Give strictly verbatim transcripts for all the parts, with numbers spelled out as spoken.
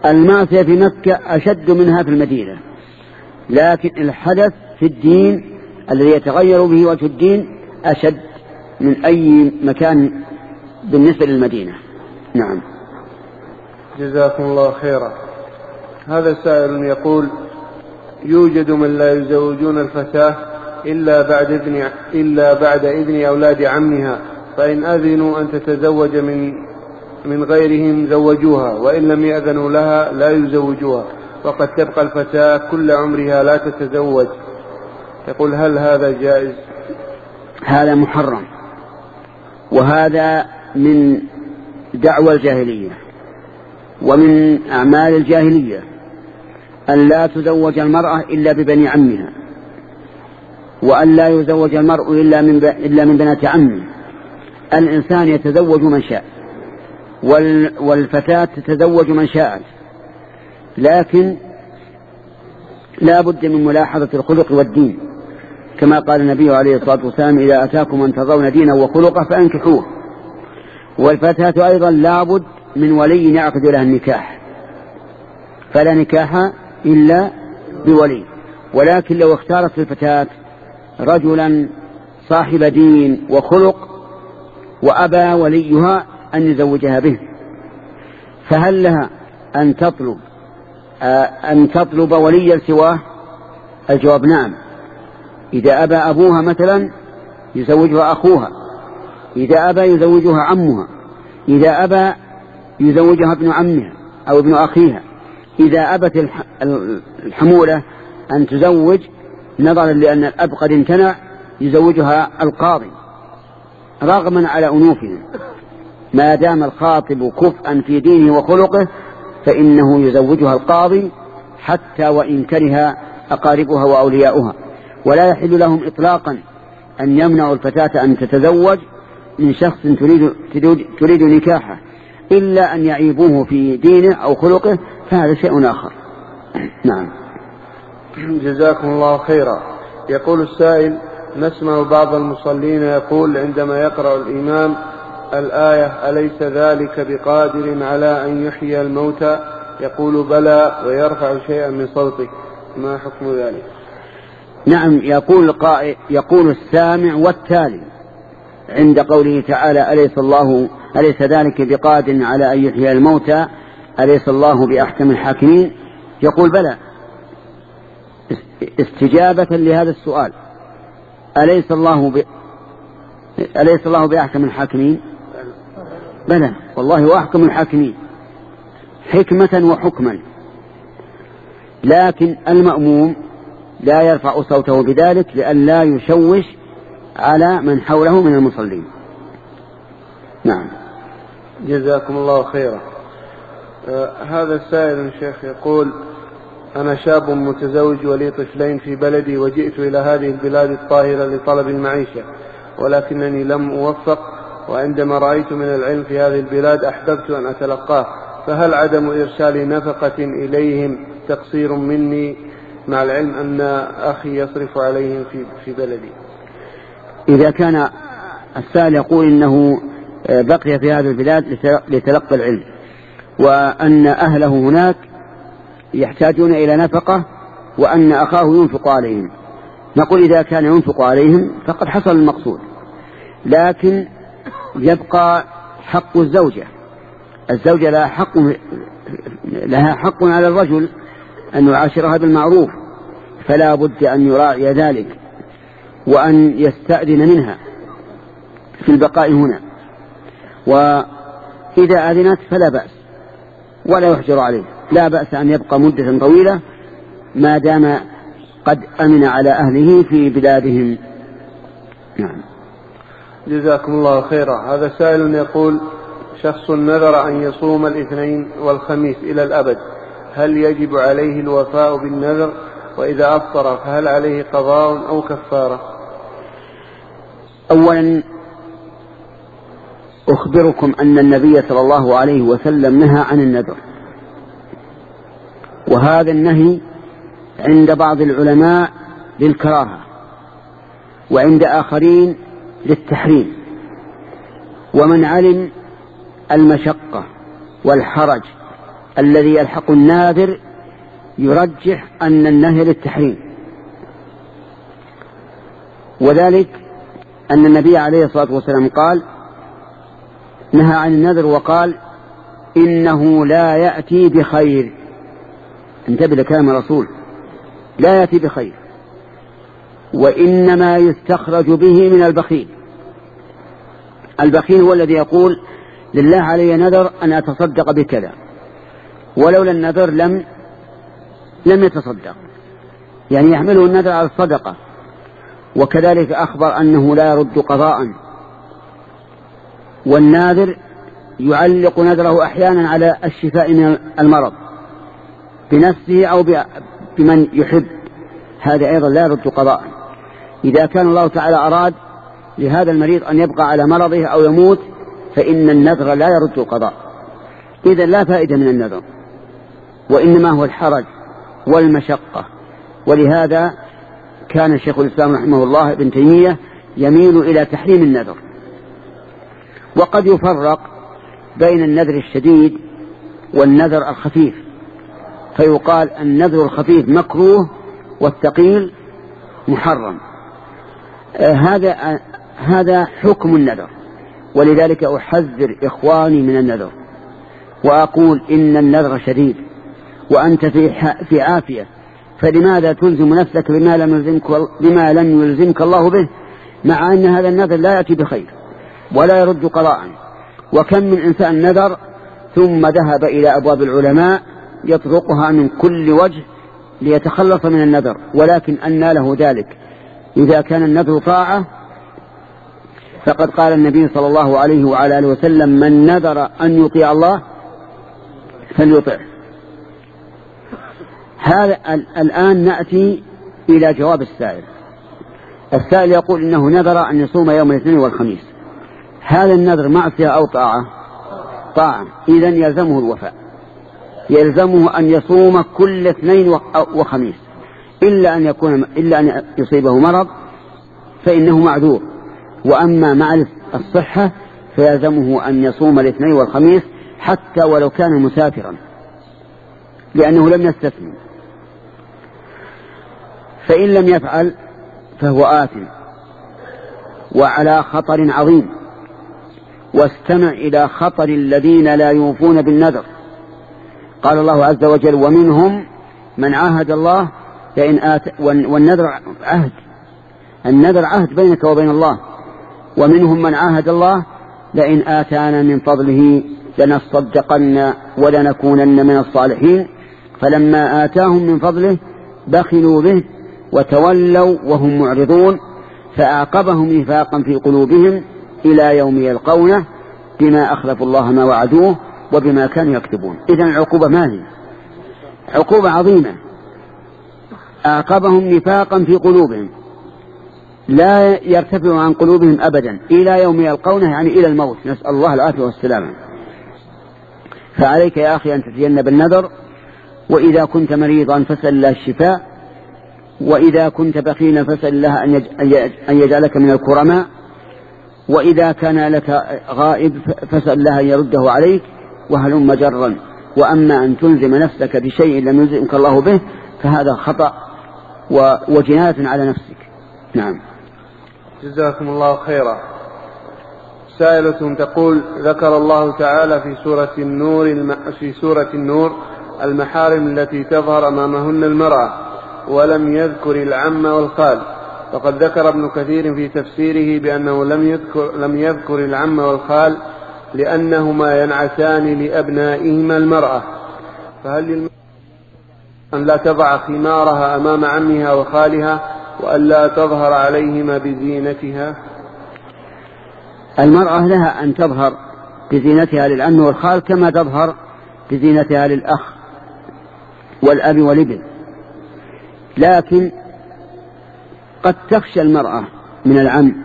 المعصية في مكة أشد منها في المدينة، لكن الحدث في الدين الذي يتغير به وجه الدين أشد من أي مكان بالنسبة للمدينة. نعم. جزاكم الله خيرا. هذا سائل يقول: يوجد من لا يزوجون الفتاة إلا بعد إذن, إلا بعد إذن أولاد عمها، فإن أذنوا أن تتزوج من, من غيرهم زوجوها، وإن لم يأذنوا لها لا يزوجوها، وقد تبقى الفتاة كل عمرها لا تتزوج. يقول: هل هذا جائز؟ هذا محرم، وهذا من دعوى الجاهلية ومن أعمال الجاهلية أن لا تزوج المرأة إلا ببني عمها، وأن لا يزوج المرء إلا من, ب... إلا من بنات عمه. الإنسان يتزوج من شاء، وال... والفتاة تتزوج من شاءت، لكن لا بد من ملاحظة الخلق والدين، كما قال النبي عليه الصلاة والسلام: إذا أتاكم من ترضون دينه وخلقه فأنكحوه. والفتاة أيضا لا بد من ولي يعقد لها النكاح، فلا نكاح إلا بولي. ولكن لو اختارت الفتاة رجلا صاحب دين وخلق وأبى وليها أن يزوجها به، فهل لها أن تطلب أن تطلب وليا سواه؟ الجواب نعم. إذا أبى أبوها مثلا يزوجها أخوها، إذا أبى يزوجها عمها، إذا أبى يزوجها ابن عمها أو ابن أخيها، إذا أبت الحمولة أن تزوج نظرا لأن الأب قد امتنع يزوجها القاضي رغما على أنوفهم، ما دام الخاطب كفءا في دينه وخلقه فإنه يزوجها القاضي حتى وإن كره أقاربها وأولياؤها. ولا يحل لهم إطلاقا أن يمنعوا الفتاة أن تتزوج من شخص تريد, تريد, تريد نكاحه إلا أن يعيبوه في دينه أو خلقه، فهذا شيء آخر. نعم. جزاكم الله خيرا. يقول السائل: نسمع بعض المصلين يقول عندما يقرأ الإمام الآية: أليس ذلك بقادر على أن يحيي الموتى، يقول بلى ويرفع شيئا من صوته، ما حكم ذلك؟ نعم، يقول القائل يقول السامع والتالي عند قوله تعالى: أليس الله أليس ذلك بقادر على أن يحيي الموتى، أليس الله بأحكم الحاكمين، يقول بلى، استجابة لهذا السؤال: أليس الله ب... أليس الله بأحكم الحاكمين؟ بلى والله هو أحكم الحاكمين حكمة وحكما، لكن المأموم لا يرفع صوته بذلك لأن لا يشوش على من حوله من المصلين. نعم. جزاكم الله خيرا. آه هذا السائل الشيخ يقول: أنا شاب متزوج ولي طفلين في بلدي، وجئت إلى هذه البلاد الطاهرة لطلب المعيشة، ولكنني لم أوفق، وعندما رأيت من العلم في هذه البلاد أحببت أن أتلقاه، فهل عدم إرسال نفقة إليهم تقصير مني، مع العلم أن أخي يصرف عليهم في, في بلدي؟ إذا كان السائل يقول إنه بقي في هذه البلاد لتلقى العلم، وأن أهله هناك يحتاجون إلى نفقة، وأن أخاه ينفق عليهم، نقول إذا كان ينفق عليهم فقد حصل المقصود، لكن يبقى حق الزوجة. الزوجة لها حق, لها حق على الرجل أن يعاشرها بالمعروف، فلا بد أن يراعي ذلك وأن يستأذن منها في البقاء هنا، وإذا أذنت فلا بأس ولا يحجر عليه، لا بأس أن يبقى مدة طويلة ما دام قد أمن على أهله في بلادهم. نعم. جزاكم الله خيرا. هذا سائل يقول: شخص نذر أن يصوم الاثنين والخميس إلى الأبد، هل يجب عليه الوفاء بالنذر؟ وإذا أفطر فهل عليه قضاء أو كفارة؟ أولا أخبركم أن النبي صلى الله عليه وسلم نهى عن النذر، وهذا النهي عند بعض العلماء للكراهة، وعند آخرين للتحريم. ومن علم المشقة والحرج الذي يلحق الناذر يرجح أن النهي للتحريم، وذلك أن النبي عليه الصلاة والسلام قال نهى عن النذر وقال إنه لا يأتي بخير. انتبه لكلام الرسول، لا يأتي بخير، وإنما يستخرج به من البخيل. البخيل هو الذي يقول لله علي نذر أن أتصدق بكذا، ولولا النذر لم لم يتصدق، يعني يحمله النذر على الصدقة. وكذلك أخبر أنه لا يرد قضاء، والناذر يعلق نذره أحيانا على الشفاء من المرض بنفسه أو بمن يحب، هذا أيضا لا يرد قضاء. إذا كان الله تعالى أراد لهذا المريض أن يبقى على مرضه أو يموت فإن النذر لا يرد القضاء. إذن لا فائدة من النذر، وإنما هو الحرج والمشقة. ولهذا كان شيخ الإسلام رحمه الله ابن تيمية يميل إلى تحريم النذر. وقد يفرق بين النذر الشديد والنذر الخفيف، فيقال النذر الخفيف مكروه والثقيل محرم. آه هذا آه هذا حكم النذر، ولذلك أحذر إخواني من النذر وأقول إن النذر شديد وأنت في في عافية، فلماذا تلزم نفسك بما لم يلزمك بما لم يلزمك الله به، مع أن هذا النذر لا يأتي بخير ولا يرد قضاء. وكم من إنسان نذر ثم ذهب إلى أبواب العلماء يطرقها من كل وجه ليتخلص من النذر، ولكن أنى له ذلك؟ إذا كان النذر طاعة فقد قال النبي صلى الله عليه وعلى آله وسلم من نذر أن يطيع الله فليطع. هذا الآن نأتي إلى جواب السائل. السائل يقول إنه نذر أن يصوم يوم الاثنين والخميس، هذا النذر معصية أو طاعة؟ طاعة، إذن يلزمه الوفاء، يلزمه أن يصوم كل اثنين وخميس، إلا أن يكون إلا أن يصيبه مرض فإنه معذور. وأما مع الصحة فيلزمه أن يصوم الاثنين والخميس حتى ولو كان مسافرا، لأنه لم يستثني. فإن لم يفعل فهو آثم وعلى خطر عظيم. واستمع إلى خطر الذين لا يوفون بالنذر. قال الله عز وجل ومنهم من عاهد الله لئن آت، والنذر عهد، النذر عهد بينك وبين الله. ومنهم من عاهد الله لئن آتانا من فضله لنصدقن ولنكونن من الصالحين، فلما آتاهم من فضله بخلوا به وتولوا وهم معرضون، فأعقبهم نفاقا في قلوبهم إلى يوم يلقونه بما أخلفوا الله ما وعدوه وبما كانوا يكتبون. إذن العقوبة ما هي؟ عقوبة عظيمة. أعقبهم نفاقا في قلوبهم، لا يرتفع عن قلوبهم أبدا إلى يوم يلقونه، يعني إلى الموت، نسأل الله العافية والسلامة. فعليك يا أخي أن تتجنب النذر، وإذا كنت مريضا فاسأل الله الشفاء، وإذا كنت بخيلا فاسأل الله أن يجعلك من الكرماء، وإذا كان لك غائب فاسأل الله أن يرده عليك، وهلم جرا. وأما أن تلزم نفسك بشيء لم يلزمك الله به فهذا خطأ وجناية على نفسك. نعم. جزاكم الله خيرا. سائلة تقول ذكر الله تعالى في سورة النور الم... في سورة النور المحارم التي تظهر أمامهن المرأة، ولم يذكر العم والخال، وقد ذكر ابن كثير في تفسيره بأنه لم يذكر, لم يذكر العم والخال لأنهما ينعتان لأبنائهما المرأة، فهل للمرأة أن لا تضع خمارها أمام عمها وخالها وأن لا تظهر عليهما بزينتها؟ المرأة لها أن تظهر بزينتها للعم والخال كما تظهر بزينتها للأخ والأب والابن، لكن قد تخشى المرأة من العم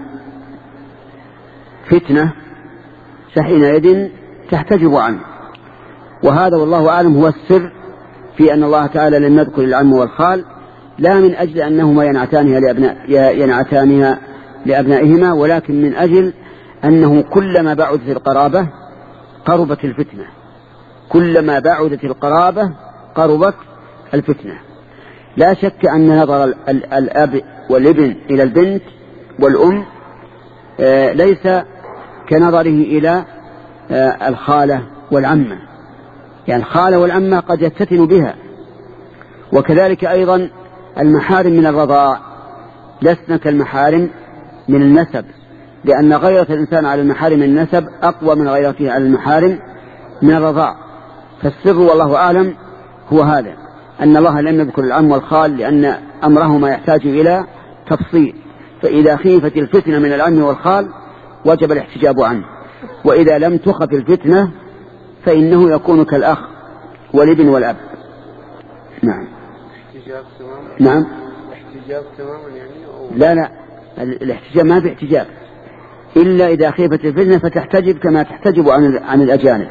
فتنة فحينئذ تحتجب عنه، وهذا والله أعلم هو السر في أن الله تعالى لم يذكر العم والخال، لا من أجل أنهما ينعتانها لأبناء ينعتانها لأبنائهما، ولكن من أجل أنه كلما بعد في القرابة قربت الفتنة، كلما بعدت القرابة قربت الفتنة. لا شك أن نظر الأب والابن إلى البنت والأم ليس كنظره إلى الخالة والعمة، يعني الخالة والعمة قد يفتتن بها. وكذلك أيضا المحارم من الرضاع لسنا كالمحارم من النسب، لأن غيرة الإنسان على المحارم من النسب أقوى من غيرته على المحارم من الرضاع. فالسر والله أعلم هو هذا، أن الله لم يذكر العم والخال لأن أمرهما يحتاج إلى تفصيل، فإذا خيفت الفتنة من العم والخال وجب الاحتجاب عنه، وإذا لم تخف الفتنة فإنه يكون كالأخ والابن والأب. نعم. احتجاب تماما. نعم. احتجاب تماما يعني أو... لا لا، الاحتجاب ما في احتجاب إلا إذا خيفت الفتنة فتحتجب كما تحتجب عن عن الأجانب.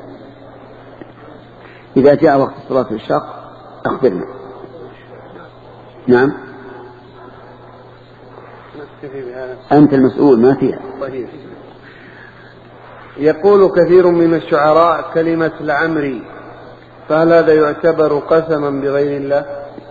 إذا جاء وقت صلاة الشق أخبرنا. نعم. أنت المسؤول ما فيها. طيب. يقول كثير من الشعراء كلمة لعمري، فهل هذا يعتبر قسما بغير الله؟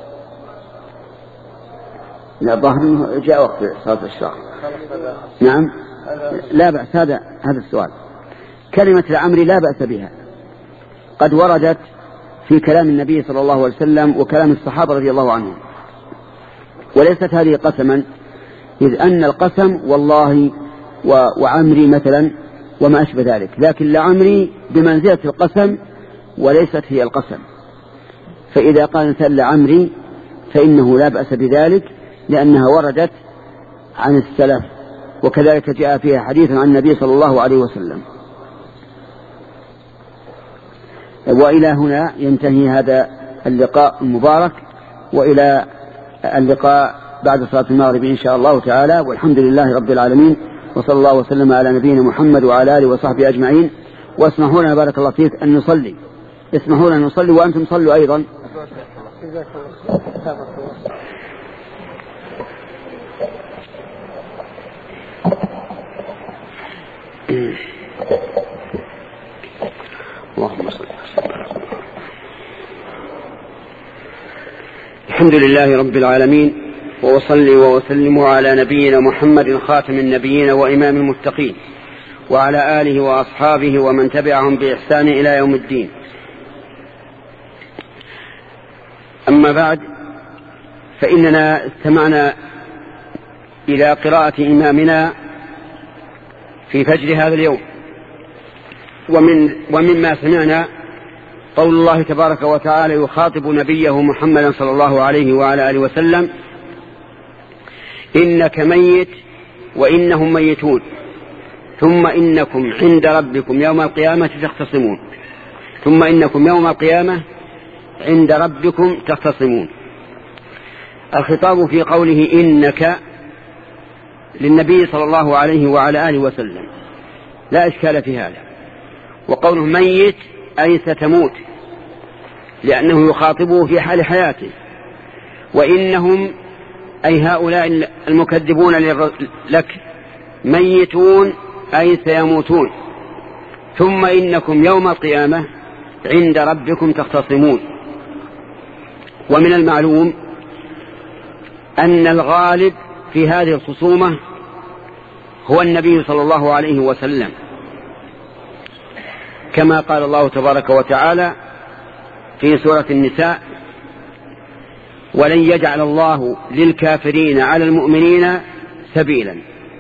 لا، ظاهر جاء وقت صلاة الشق. نعم. لا بأس، هذا هذا السؤال. كلمة لعمري لا بأس بها، قد وردت في كلام النبي صلى الله عليه وسلم وكلام الصحابة رضي الله عنهم، وليست هذه قسما، إذ أن القسم والله وعمري مثلا وما أشبه ذلك، لكن لعمري بمنزلة القسم وليست هي القسم. فإذا قال الإنسان لعمري فإنه لا بأس بذلك، لأنها وردت عن السلف، وكذلك جاء فيها حديث عن النبي صلى الله عليه وسلم. وإلى هنا ينتهي هذا اللقاء المبارك، وإلى اللقاء بعد صلاة المغرب إن شاء الله تعالى، والحمد لله رب العالمين، وصلى الله وسلم على نبينا محمد وعلى آله وصحبه أجمعين. واسمحوا لنا بارك الله فيك أن نصلي، اسمحوا لنا نصلي وأنتم صلوا أيضا. اللهم صل. الحمد لله رب العالمين، وأصلي وأسلم على نبينا محمد خاتم النبيين وإمام المتقين، وعلى آله وأصحابه ومن تبعهم بإحسان إلى يوم الدين. أما بعد، فإننا استمعنا إلى قراءة إمامنا في فجر هذا اليوم، ومن ومما سمعنا قول الله تبارك وتعالى يخاطب نبيه محمدا صلى الله عليه وعلى آله وسلم: إنك ميت وإنهم ميتون ثم إنكم عند ربكم يوم القيامة تختصمون ثم إنكم يوم القيامة عند ربكم تختصمون. الخطاب في قوله إنك للنبي صلى الله عليه وعلى آله وسلم، لا إشكال في هذا. وقوله ميت أي ستموت، لأنه يخاطبه في حال حياته. وإنهم أي هؤلاء المكذبون لك ميتون أي سيموتون. ثم إنكم يوم القيامة عند ربكم تختصمون. ومن المعلوم أن الغالب في هذه الخصومة هو النبي صلى الله عليه وسلم، كما قال الله تبارك وتعالى في سورة النساء: ولن يجعل الله للكافرين على المؤمنين سبيلا.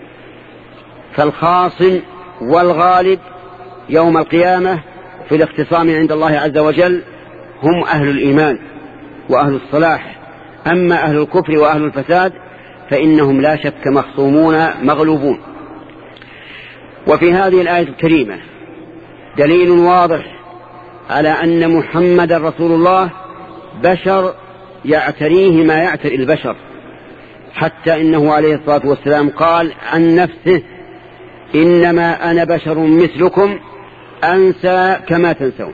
فالخاصم والغالب يوم القيامة في الاختصام عند الله عز وجل هم أهل الإيمان وأهل الصلاح. أما أهل الكفر وأهل الفساد فإنهم لا شك مخصومون مغلوبون. وفي هذه الآية الكريمة دليل واضح على أن محمد رسول الله بشر يعتريه ما يعتري البشر، حتى إنه عليه الصلاة والسلام قال عن نفسه: إنما أنا بشر مثلكم أنسى كما تنسون.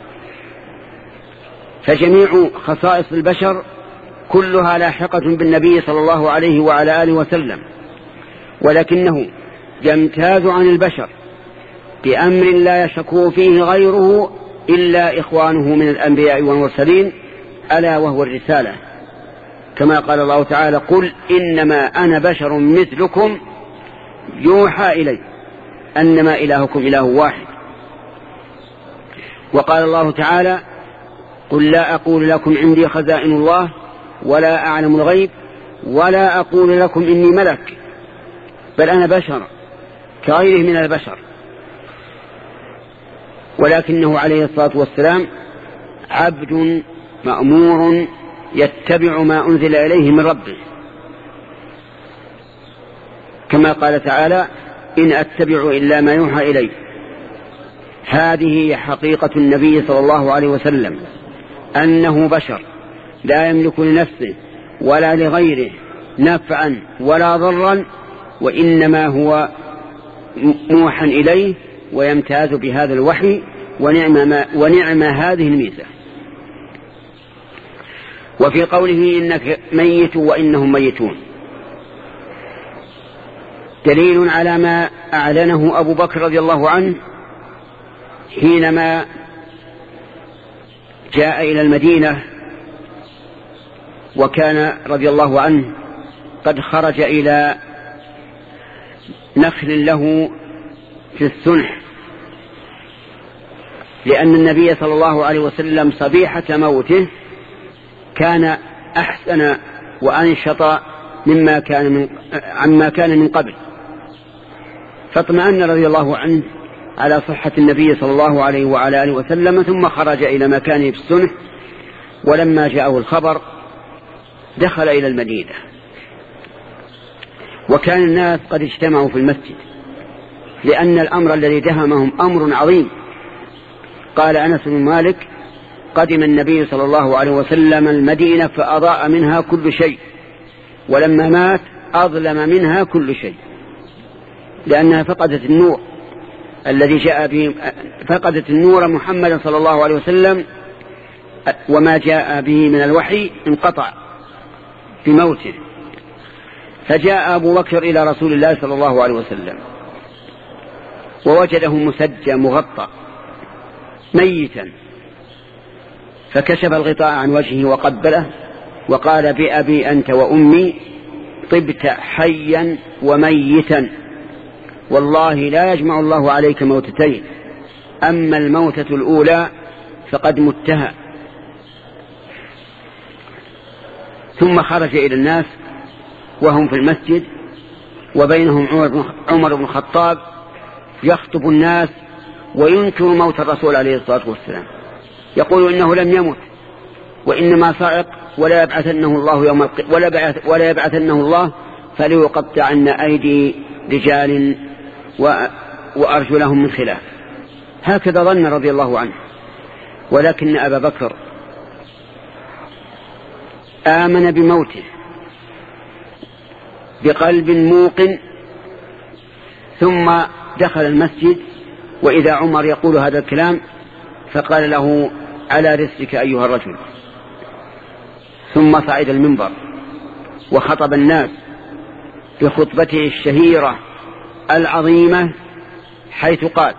فجميع خصائص البشر كلها لاحقة بالنبي صلى الله عليه وعلى آله وسلم، ولكنه يمتاز عن البشر بأمر لا يشك فيه غيره إلا إخوانه من الأنبياء والمرسلين ألا وهو الرسالة، كما قال الله تعالى: قل إنما أنا بشر مثلكم يوحى إلي أنما إلهكم إله واحد. وقال الله تعالى: قل لا أقول لكم عندي خزائن الله ولا أعلم الغيب ولا أقول لكم إني ملك بل أنا بشر كغيره من البشر. ولكنه عليه الصلاة والسلام عبد مأمور يتبع ما أنزل إليه من ربه، كما قال تعالى: إن أتبع إلا ما يوحى إلي. هذه حقيقة النبي صلى الله عليه وسلم، أنه بشر لا يملك لنفسه ولا لغيره نفعا ولا ضرا، وإنما هو موحى إليه ويمتاز بهذا الوحي، ونعم, ما ونعم هذه الميزة. وفي قوله إنك ميت وإنهم ميتون دليل على ما أعلنه أبو بكر رضي الله عنه حينما جاء إلى المدينة، وكان رضي الله عنه قد خرج إلى نخل له في السنح، لأن النبي صلى الله عليه وسلم صبيحة موته كان أحسن وأنشط مما كان من عما كان من قبل، فاطمأن رضي الله عنه على صحة النبي صلى الله عليه وعلى آله وسلم، ثم خرج إلى مكانه في السنح. ولما جاءه الخبر دخل إلى المدينة، وكان الناس قد اجتمعوا في المسجد، لأن الأمر الذي دهمهم أمر عظيم. قال أنس بن مالك: قدم النبي صلى الله عليه وسلم المدينة فأضاء منها كل شيء، ولما مات أظلم منها كل شيء، لأنها فقدت النور الذي جاء به، فقدت النور محمد صلى الله عليه وسلم، وما جاء به من الوحي انقطع في موته. فجاء أبو بكر إلى رسول الله صلى الله عليه وسلم ووجده مسجى مغطى ميتا، فكشف الغطاء عن وجهه وقبله وقال: بأبي أنت وأمي طبت حيا وميتا، والله لا يجمع الله عليك موتتين، أما الموتة الأولى فقد متها. ثم خرج إلى الناس وهم في المسجد، وبينهم عمر بن الخطاب يخطب الناس وينكر موت الرسول عليه الصلاة والسلام، يقول إنه لم يمت وإنما صعق، ولا يبعثنه الله يوم الق... ولا, بعث... ولا يبعثنه الله فليقطعن أيدي رجال و... وأرجلهم من خلاف. هكذا ظن رضي الله عنه. ولكن أبا بكر آمن بموته بقلب موقن، ثم دخل المسجد وإذا عمر يقول هذا الكلام، فقال له: على رسلك أيها الرجل. ثم صعد المنبر وخطب الناس بخطبته الشهيرة العظيمة، حيث قال: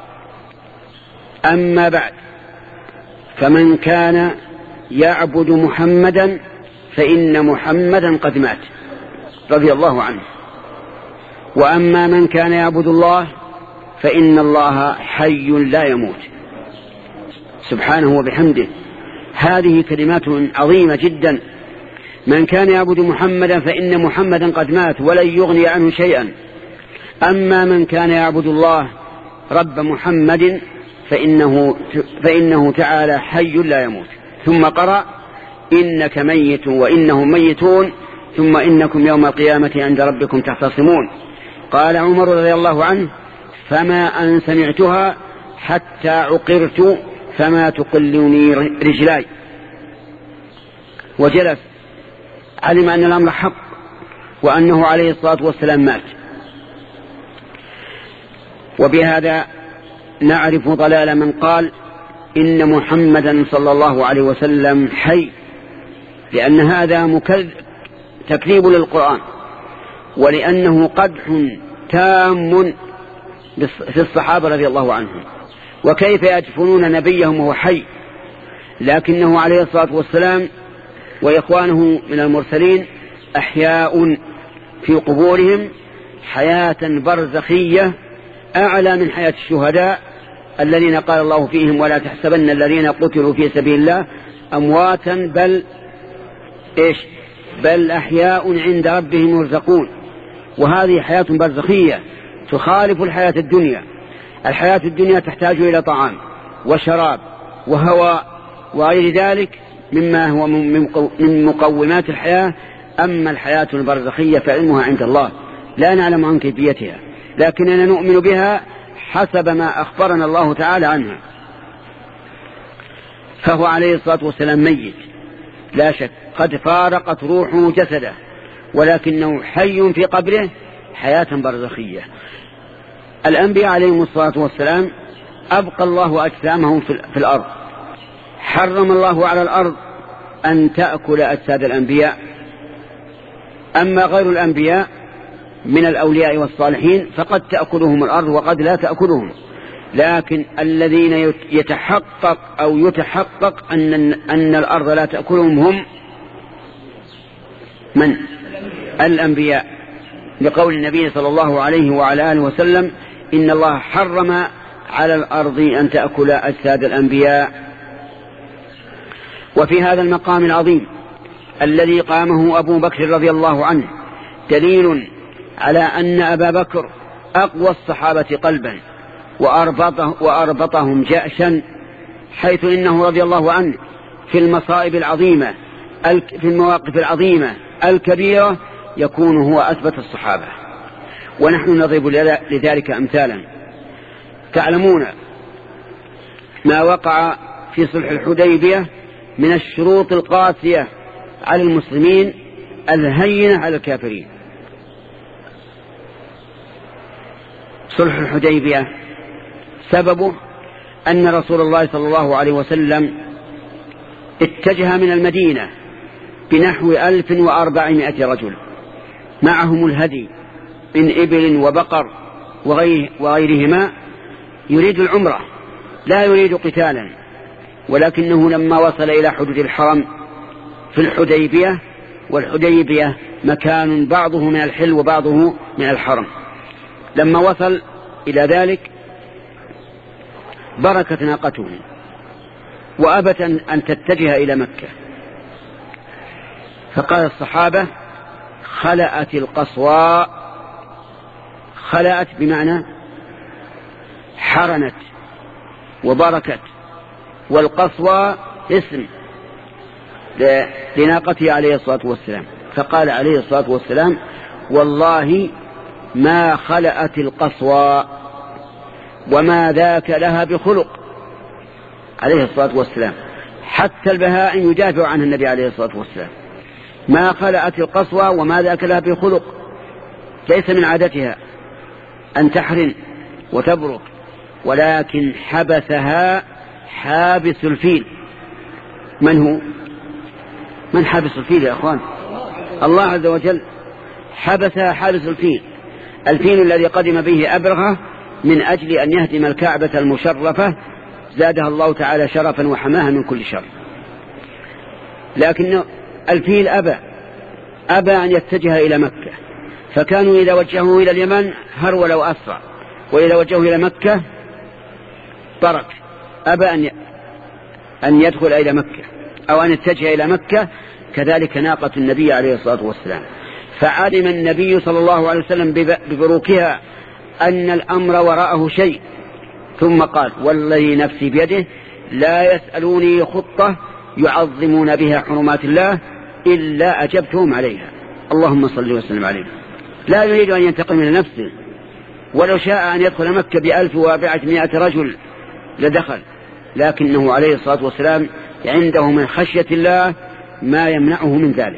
أما بعد، فمن كان يعبد محمدا فإن محمدا قد مات رضي الله عنه، وأما من كان يعبد الله فإن الله حي لا يموت. سبحانه وبحمده. هذه كلمات عظيمة جدا. من كان يعبد محمدا فإن محمدا قد مات ولن يغني عنه شيئا، أما من كان يعبد الله رب محمد فإنه, فإنه تعالى حي لا يموت. ثم قرأ: إنك ميت وإنهم ميتون ثم إنكم يوم القيامة عند ربكم تختصمون. قال عمر رضي الله عنه: فما أن سمعتها حتى عقرت فما تقلني رجلاي. وجلس، علم أن الأمر حق وأنه عليه الصلاة والسلام مات. وبهذا نعرف ضلال من قال إن محمدا صلى الله عليه وسلم حي، لأن هذا تكذيب للقرآن، ولأنه قدح تام في الصحابة رضي الله عنهم، وكيف يدفنون نبيهم وهو حي؟ لكنه عليه الصلاة والسلام وإخوانه من المرسلين أحياء في قبورهم حياة برزخية أعلى من حياة الشهداء الذين قال الله فيهم ولا تحسبن الذين قتلوا في سبيل الله أمواتا بل إيش بل أحياء عند ربهم يرزقون. وهذه حياة برزخية تخالف الحياة الدنيا. الحياة الدنيا تحتاج إلى طعام وشراب وهواء وغير ذلك مما هو من مقومات الحياة. أما الحياة البرزخية فعلمها عند الله لا نعلم عن كيفيتها، لكننا نؤمن بها حسب ما أخبرنا الله تعالى عنها. فهو عليه الصلاة والسلام ميت لا شك، قد فارقت روحه جسده، ولكنه حي في قبره حياة برزخية. الأنبياء عليهم الصلاة والسلام أبقى الله أجسامهم في الأرض. حرم الله على الأرض أن تأكل أجساد الأنبياء. أما غير الأنبياء من الأولياء والصالحين فقد تأكلهم الأرض وقد لا تأكلهم. لكن الذين يتحقق أو يتحقق أن, أن الأرض لا تأكلهم هم من؟ الأنبياء، لقول النبي صلى الله عليه وعلى آله وسلم إن الله حرم على الأرض أن تأكل أجساد الأنبياء. وفي هذا المقام العظيم الذي قامه أبو بكر رضي الله عنه دليل على أن أبا بكر أقوى الصحابة قلبا وأربطه وأربطهم جأشا، حيث إنه رضي الله عنه في المصائب العظيمة في المواقف العظيمة الكبيرة يكون هو أثبت الصحابة. ونحن نضرب لذلك أمثالا. تعلمون ما وقع في صلح الحديبية من الشروط القاسية على المسلمين الهينة على الكافرين. صلح الحديبية سببه أن رسول الله صلى الله عليه وسلم اتجه من المدينة بنحو ألف وأربعمائة رجل معهم الهدي من إبل وبقر وغيرهما، يريد العمرة لا يريد قتالا. ولكنه لما وصل إلى حدود الحرم في الحديبية، والحديبية مكان بعضه من الحل وبعضه من الحرم، لما وصل إلى ذلك بركت ناقته وأبت أن تتجه إلى مكة. فقال الصحابة خلأت القصواء. خلأت بمعنى حرنت وبركت، والقصوى اسم لناقته عليه الصلاة والسلام. فقال عليه الصلاة والسلام والله ما خلأت القصوى وما ذاك لها بخلق. عليه الصلاة والسلام حتى البهائم يدافع عنها النبي عليه الصلاة والسلام. ما خلأت القصوى وما ذاك لها بخلق، ليس من عادتها أن تحرن وتبرك، ولكن حبسها حابس الفيل. من هو؟ من حابس الفيل يا أخوان؟ الله عز وجل حبسها حابس الفيل. الفيل الذي قدم به أبرهة من أجل أن يهدم الكعبة المشرفة زادها الله تعالى شرفا وحماها من كل شر. لكن الفيل أبى أبى أن يتجه إلى مكة، فكانوا إذا وجهوا إلى اليمن هرول وأسرع، وإذا وجهوا إلى مكة ترك، أبى أن أن يدخل إلى مكة أو أن يتجه إلى مكة. كذلك ناقة النبي عليه الصلاة والسلام. فعلم النبي صلى الله عليه وسلم ببروكها أن الأمر وراءه شيء، ثم قال والذي نفسي بيده لا يسألوني خطة يعظمون بها حرمات الله إلا أجبتهم عليها. اللهم صل وسلم عليه. لا يريد أن ينتقم من نفسه، ولو شاء أن يدخل مكة بألف وأربعمائة رجل لدخل، لكنه عليه الصلاة والسلام عنده من خشية الله ما يمنعه من ذلك.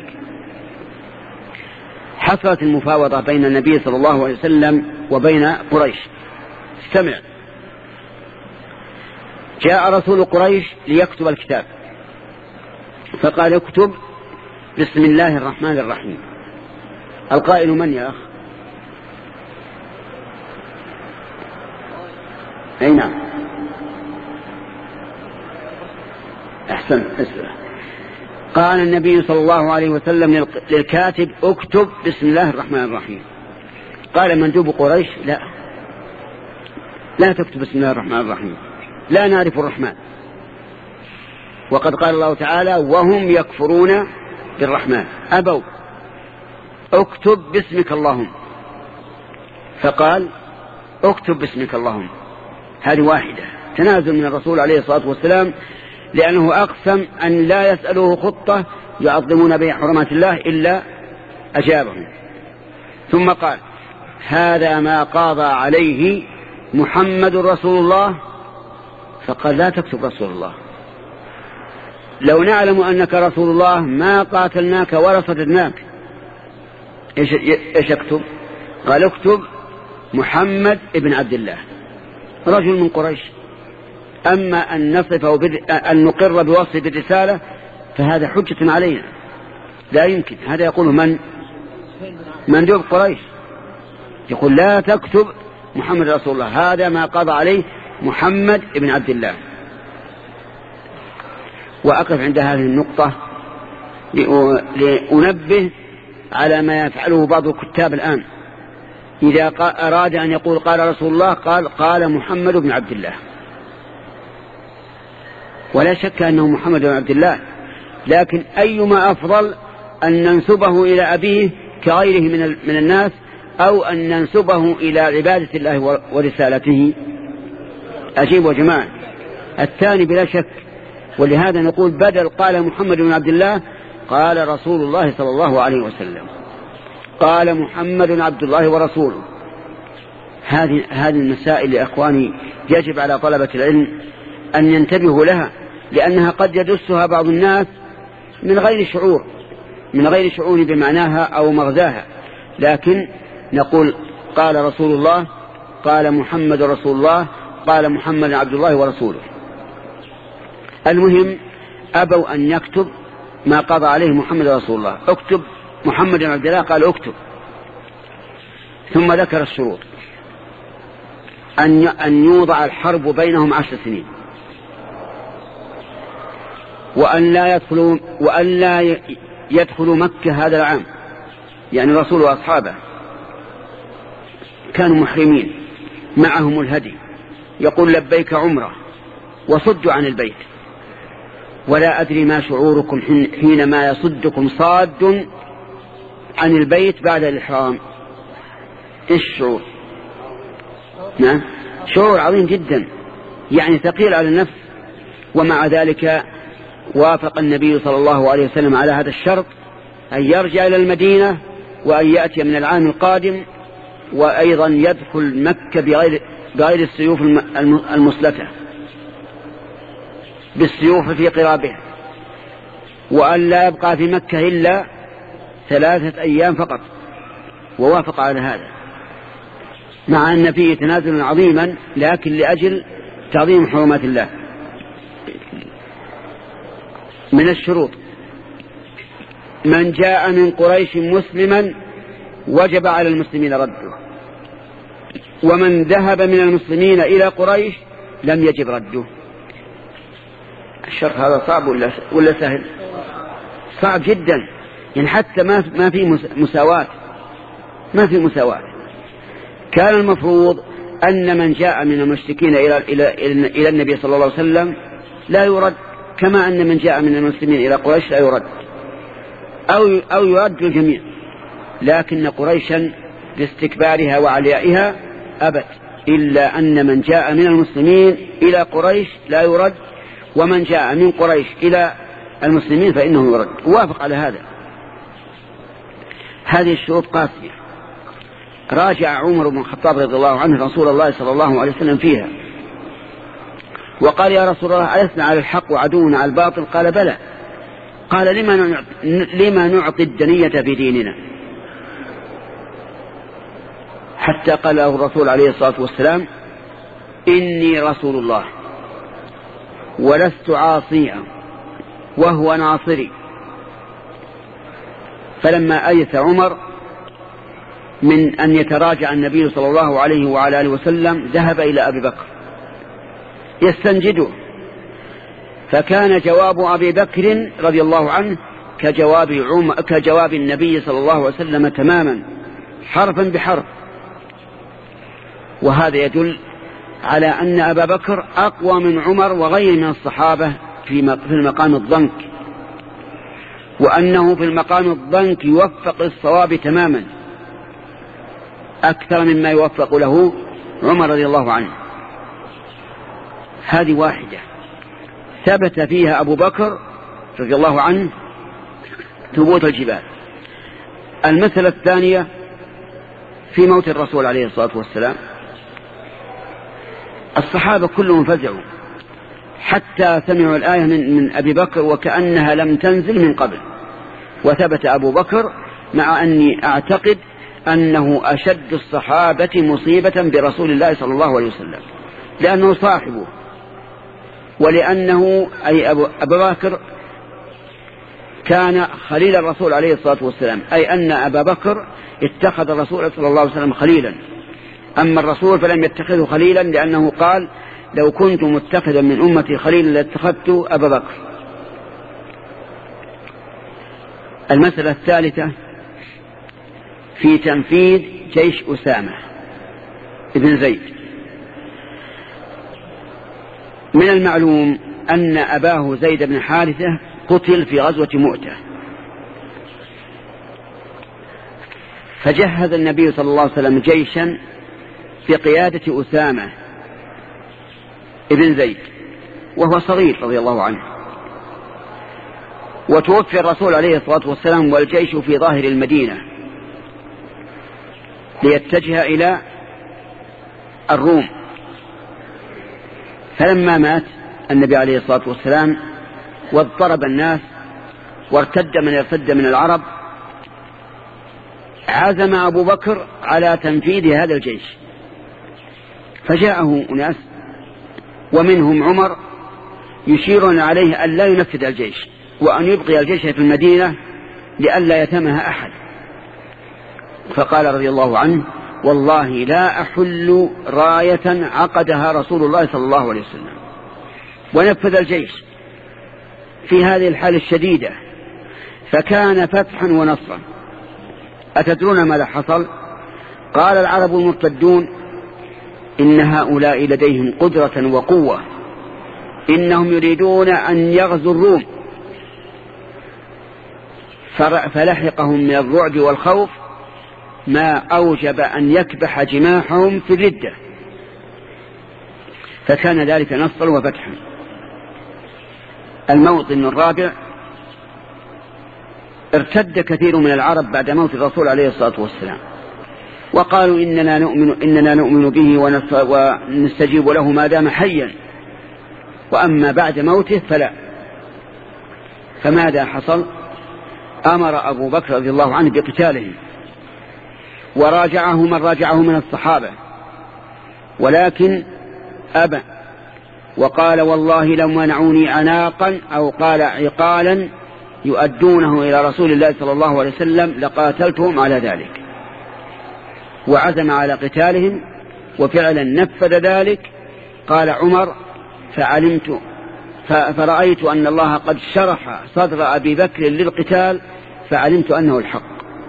حصلت المفاوضة بين النبي صلى الله عليه وسلم وبين قريش. استمع. جاء رسول قريش ليكتب الكتاب، فقال اكتب بسم الله الرحمن الرحيم. القائل من يا أخ؟ أي نعم أحسن. قال النبي صلى الله عليه وسلم للكاتب اكتب بسم الله الرحمن الرحيم. قال مندوب قريش لا لا تكتب بسم الله الرحمن الرحيم، لا نعرف الرحمن، وقد قال الله تعالى وهم يكفرون بالرحمن أبوا، اكتب باسمك اللهم. فقال اكتب باسمك اللهم. هذه واحدة، تنازل من الرسول عليه الصلاة والسلام، لأنه أقسم أن لا يسألوه خطة يعظمون بها حرمات الله إلا أجابهم. ثم قال هذا ما قاضى عليه محمد رسول الله. فقال لا تكتب رسول الله، لو نعلم أنك رسول الله ما قاتلناك ولا صددناك. إيش, إيش اكتب؟ قال اكتب محمد ابن عبد الله رجل من قريش. أما أن نصفه أن نقر بوصفه بالرسالة فهذا حجة علينا لا يمكن. هذا يقوله من مندوب قريش، يقول لا تكتب محمد رسول الله، هذا ما قضى عليه محمد ابن عبد الله. وأقف عند هذه النقطة لأنبه على ما يفعله بعض الكتاب الآن. إذا أراد أن يقول قال رسول الله قال قال محمد بن عبد الله، ولا شك أنه محمد بن عبد الله، لكن أيما أفضل أن ننسبه إلى أبيه كغيره من من الناس، أو أن ننسبه إلى عبادة الله ورسالته؟ أجيبوا يا جماعة. الثاني بلا شك. ولهذا نقول بدل قال محمد بن عبد الله قال رسول الله صلى الله عليه وسلم، قال محمد عبد الله ورسوله. هذه هذه المسائل يا أخواني يجب على طلبة العلم أن ينتبهوا لها، لأنها قد يدسها بعض الناس من غير شعور من غير شعور بمعناها أو مغزاها. لكن نقول قال رسول الله، قال محمد رسول الله، قال محمد عبد الله ورسوله. المهم أبوا أن يكتب ما قضى عليه محمد رسول الله، اكتب محمد عبد الله. قال اكتب. ثم ذكر الشروط، أن أن يوضع الحرب بينهم عشر سنين، وأن لا يدخلوا وأن لا يدخلوا مكة هذا العام، يعني الرسول وأصحابه كانوا محرمين معهم الهدي، يقول لبيك عمرة وصدوا عن البيت. ولا أدري ما شعوركم حينما يصدكم صاد عن البيت بعد الإحرام. إيش الشعور؟ نعم شعور عظيم جدا، يعني ثقيل على النفس. ومع ذلك وافق النبي صلى الله عليه وسلم على هذا الشرط، أن يرجع إلى المدينة وأن يأتي من العام القادم، وأيضا يدخل مكة بغير, بغير السيوف المسلتة، بالسيوف في قرابها، وأن لا يبقى في مكة إلا ثلاثة أيام فقط. ووافق على هذا، مع أن فيه تنازل عظيما، لكن لأجل تعظيم حرمات الله. من الشروط من جاء من قريش مسلما وجب على المسلمين رده، ومن ذهب من المسلمين إلى قريش لم يجب رده. الشرط هذا صعب ولا ولا سهل؟ صعب جدا، يعني حتى ما ما في مساواة ما في مساواة. كان المفروض أن من جاء من المشركين إلى إلى إلى النبي صلى الله عليه وسلم لا يرد، كما أن من جاء من المسلمين إلى قريش لا يرد، أو أو يرد الجميع. لكن قريشا لاستكبارها وعليائها أبت، إلا أن من جاء من المسلمين إلى قريش لا يرد، ومن جاء من قريش إلى المسلمين فإنه يرد. وافق على هذا. هذه الشروط قاسية. راجع عمر بن الخطاب رضي الله عنه رسول الله صلى الله عليه وسلم فيها، وقال يا رسول الله ألسنا على الحق وعدونا على الباطل؟ قال بلى. قال لما لما نعطي الدنية في ديننا؟ حتى قال له الرسول عليه الصلاة والسلام إني رسول الله ولست عاصيا وهو ناصري. فلما أيس عمر من أن يتراجع النبي صلى الله عليه وعلى آله وسلم ذهب إلى أبي بكر يستنجده، فكان جواب أبي بكر رضي الله عنه كجواب, عم كجواب النبي صلى الله عليه وسلم تماما حرفا بحرف. وهذا يدل على أن أبا بكر أقوى من عمر وغيره من الصحابة في المقام الضنك، وأنه في المقام الضنك يوفق الصواب تماما أكثر مما يوفق له عمر رضي الله عنه. هذه واحدة ثبت فيها أبو بكر رضي الله عنه ثبوت الجبال. المسألة الثانية في موت الرسول عليه الصلاة والسلام، الصحابة كلهم فزعوا حتى سمعوا الآية من, من أبي بكر وكأنها لم تنزل من قبل. وثبت أبو بكر مع أني أعتقد أنه أشد الصحابة مصيبة برسول الله صلى الله عليه وسلم، لأنه صاحبه، ولأنه أي أبو, أبو بكر كان خليل الرسول عليه الصلاة والسلام، أي أن أبا بكر اتخذ الرسول صلى الله عليه وسلم خليلا، أما الرسول فلم يتخذه خليلا لأنه قال لو كنت متخذا من أمتي خليلا لاتخذت أبا بكر. المسألة الثالثة في تنفيذ جيش أسامة ابن زيد. من المعلوم أن أباه زيد بن حارثة قتل في غزوة مؤتة، فجهز النبي صلى الله عليه وسلم جيشا في قيادة أسامة ابن زيد وهو صغير رضي الله عنه، وتوفي الرسول عليه الصلاة والسلام والجيش في ظاهر المدينة ليتجه إلى الروم. فلما مات النبي عليه الصلاة والسلام واضطرب الناس وارتد من يرتد من العرب، عزم أبو بكر على تنفيذ هذا الجيش، فجاءه أناس ومنهم عمر يشيرون عليه أن لا ينفذ الجيش وأن يبقي الجيش في المدينة لئلا يتمها أحد. فقال رضي الله عنه والله لا أحل راية عقدها رسول الله صلى الله عليه وسلم، ونفذ الجيش في هذه الحال الشديدة، فكان فتحا ونصرا. أتدرون ماذا حصل؟ قال العرب المرتدون إن هؤلاء لديهم قدرة وقوة، إنهم يريدون أن يغزوا الروم، فلحقهم من الرعب والخوف ما أوجب أن يكبح جماحهم في الردة، فكان ذلك نصرا وفتحا. الموطن الرابع، ارتد كثير من العرب بعد موت الرسول عليه الصلاة والسلام وقالوا إننا نؤمن, إننا نؤمن به ونستجيب له ما دام حيا، وأما بعد موته فلا. فماذا حصل؟ أمر أبو بكر رضي الله عنه بقتالهم، وراجعه من راجعه من الصحابة، ولكن أبى وقال والله لو منعوني عناقا أو قال عقالا يؤدونه إلى رسول الله صلى الله عليه وسلم لقاتلتهم على ذلك، وعزم على قتالهم وفعلا نفذ ذلك. قال عمر فعلمت فرأيت أن الله قد شرح صدر أبي بكر للقتال فعلمت أنه الحق.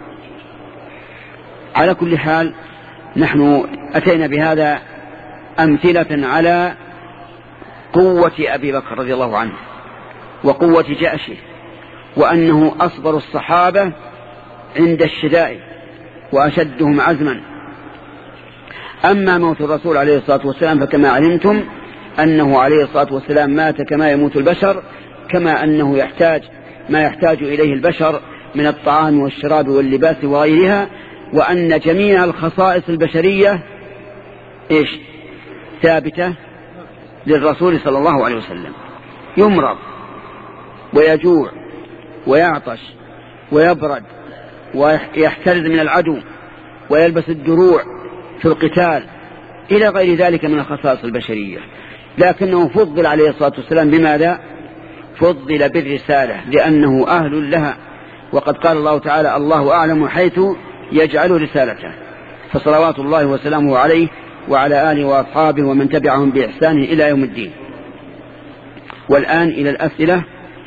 على كل حال نحن أتينا بهذا أمثلة على قوة أبي بكر رضي الله عنه وقوة جأشه، وأنه أصبر الصحابة عند الشدائد وأشدهم عزما. أما موت الرسول عليه الصلاة والسلام فكما علمتم أنه عليه الصلاة والسلام مات كما يموت البشر، كما أنه يحتاج ما يحتاج إليه البشر من الطعام والشراب واللباس وغيرها، وأن جميع الخصائص البشرية إيش ثابتة للرسول صلى الله عليه وسلم. يمرض ويجوع ويعطش ويبرد ويحترز من العدو ويلبس الدروع في القتال إلى غير ذلك من الخصائص البشرية، لكنه فضل عليه الصلاة والسلام بماذا؟ فضل بالرسالة لأنه أهل لها، وقد قال الله تعالى الله أعلم حيث يجعل رسالته. فصلوات الله وسلامه عليه وعلى آله وأصحابه ومن تبعهم بإحسان إلى يوم الدين. والآن إلى الأسئلة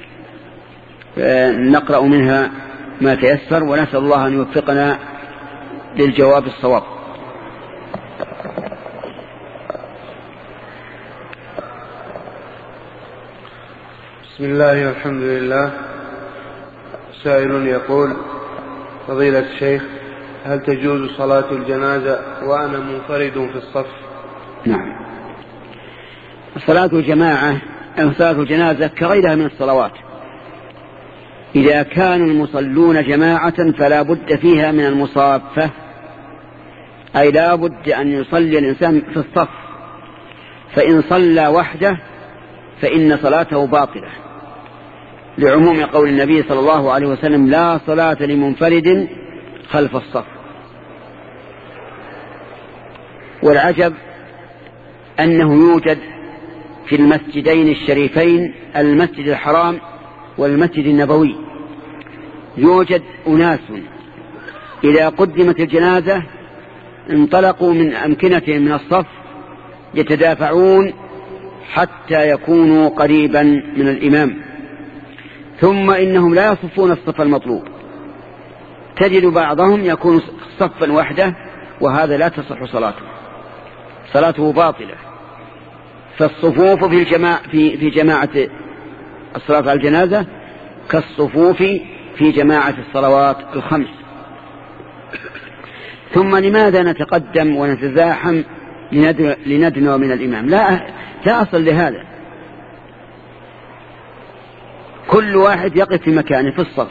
نقرأ منها ما تيسر، ونسأل الله أن يوفقنا للجواب الصواب. بسم الله والحمد لله. سائل يقول: فضيلة الشيخ، هل تجوز صلاة الجنازة وأنا منفرد في الصف؟ نعم. صلاة الجماعة أو صلاة الجنازة كغيرها من الصلوات، إذا كانوا المصلون جماعة فلا بد فيها من المصافة، أي لا بد أن يصلي الإنسان في الصف، فإن صلى وحده فإن صلاته باطلة، لعموم قول النبي صلى الله عليه وسلم: لا صلاة لمنفرد خلف الصف. والعجب أنه يوجد في المسجدين الشريفين، المسجد الحرام والمسجد النبوي، يوجد أناس إذا قدمت الجنازة انطلقوا من أمكنتهم من الصف يتدافعون حتى يكونوا قريبا من الإمام، ثم إنهم لا يصفون الصف المطلوب، تجد بعضهم يكون صفا وحده، وهذا لا تصح صلاته، صلاته باطلة. فالصفوف في الجماعة في في جماعة الصلاة على الجنازة كالصفوف في جماعة الصلوات الخمس. ثم لماذا نتقدم ونتزاحم لندنو من الإمام؟ لا لا أصل لهذا، كل واحد يقف في مكانه في الصف،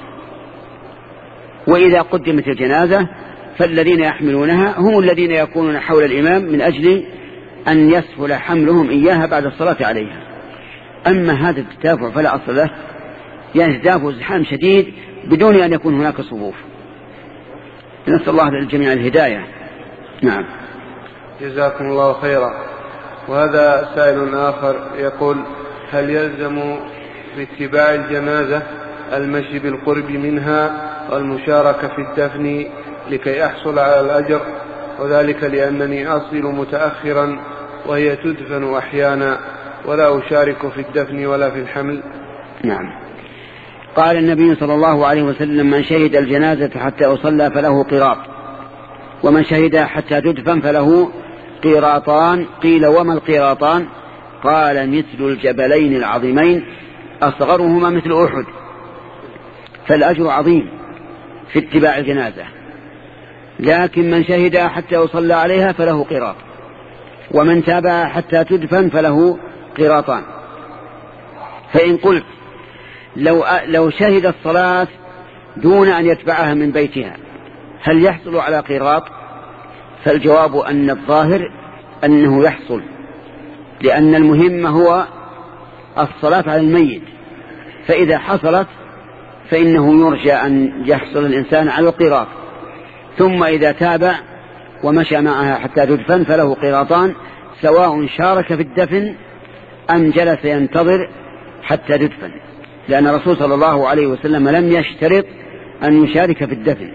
وإذا قدمت الجنازة فالذين يحملونها هم الذين يكونون حول الإمام من أجل أن يسهل حملهم إياها بعد الصلاة عليها. أما هذا التدافع فلا أصل له، يعني تدافع زحام شديد بدون أن يكون هناك صفوف. نسأل الله للجميع الهداية. نعم. جزاكم الله خيرا. وهذا سائل آخر يقول: هل يلزم في اتباع الجنازة المشي بالقرب منها والمشاركة في الدفن لكي أحصل على الأجر، وذلك لأنني أصل متأخرا وهي تدفن أحيانا ولا أشارك في الدفن ولا في الحمل؟ نعم. قال النبي صلى الله عليه وسلم: من شهد الجنازة حتى أصلى فله قيراط، ومن شهد حتى تدفن فله قيراطان. قيل: وما القيراطان؟ قال: مثل الجبلين العظيمين أصغرهما مثل أحد. فالأجر عظيم في اتباع الجنازة، لكن من شهد حتى يصلى عليها فله قيراط، ومن تابع حتى تدفن فله قيراطان. فإن قلت لو لو شهد الصلاة دون أن يتبعها من بيتها هل يحصل على قيراط؟ فالجواب أن الظاهر أنه يحصل، لأن المهم هو الصلاة على الميت، فإذا حصلت فإنه يرجى أن يحصل الإنسان على القيراط. ثم إذا تابع ومشى معها حتى تدفن فله قيراطان، سواء شارك في الدفن أم جلس ينتظر حتى تدفن، لأن الرسول صلى الله عليه وسلم لم يشترط أن يشارك في الدفن.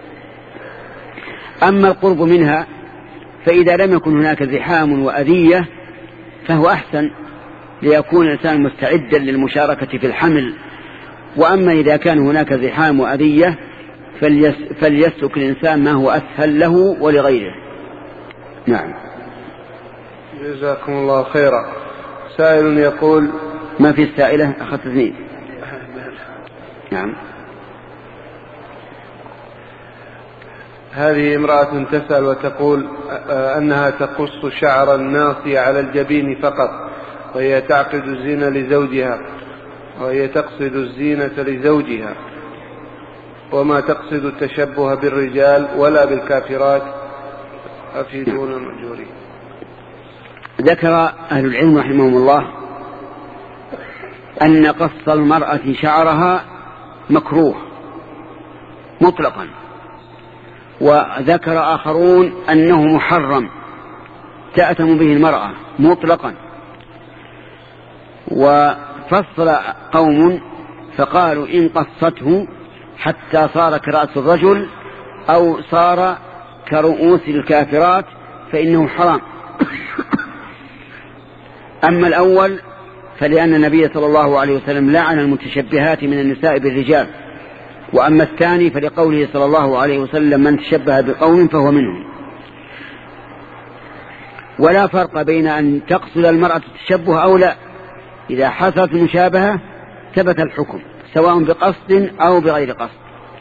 أما القرب منها فإذا لم يكن هناك زحام وأذية فهو أحسن، ليكون الإنسان مستعدا للمشاركة في الحمل. وأما إذا كان هناك زحام وأذية فليسلك الإنسان ما هو أسهل له ولغيره. نعم. جزاكم الله خيرا. سائل يقول: ما في السائلة أخذت اثنين. نعم. هذه امرأة تسأل وتقول أنها تقص شعر الناصية على الجبين فقط، وهي تعقد الزينة لزوجها، وهي تقصد الزينة لزوجها، وما تقصد التشبه بالرجال ولا بالكافرات، أفيدون المأجورين. ذكر أهل العلم رحمهم الله أن قص المرأة شعرها مكروه مطلقا، وذكر آخرون أنه محرم تأتم به المرأة مطلقا. وفصل قوم فقالوا: إن قصته حتى صار كرأس الرجل أو صار كرؤوس الكافرات فإنه حرام. أما الأول فلأن النبي صلى الله عليه وسلم لعن المتشبهات من النساء بالرجال. وأما الثاني فلقوله صلى الله عليه وسلم من تشبه بقوم فهو منهم. ولا فرق بين أن تقصد المرأة التشبه أو لا، إذا حصلت المشابهة ثبت الحكم سواء بقصد أو بغير قصد.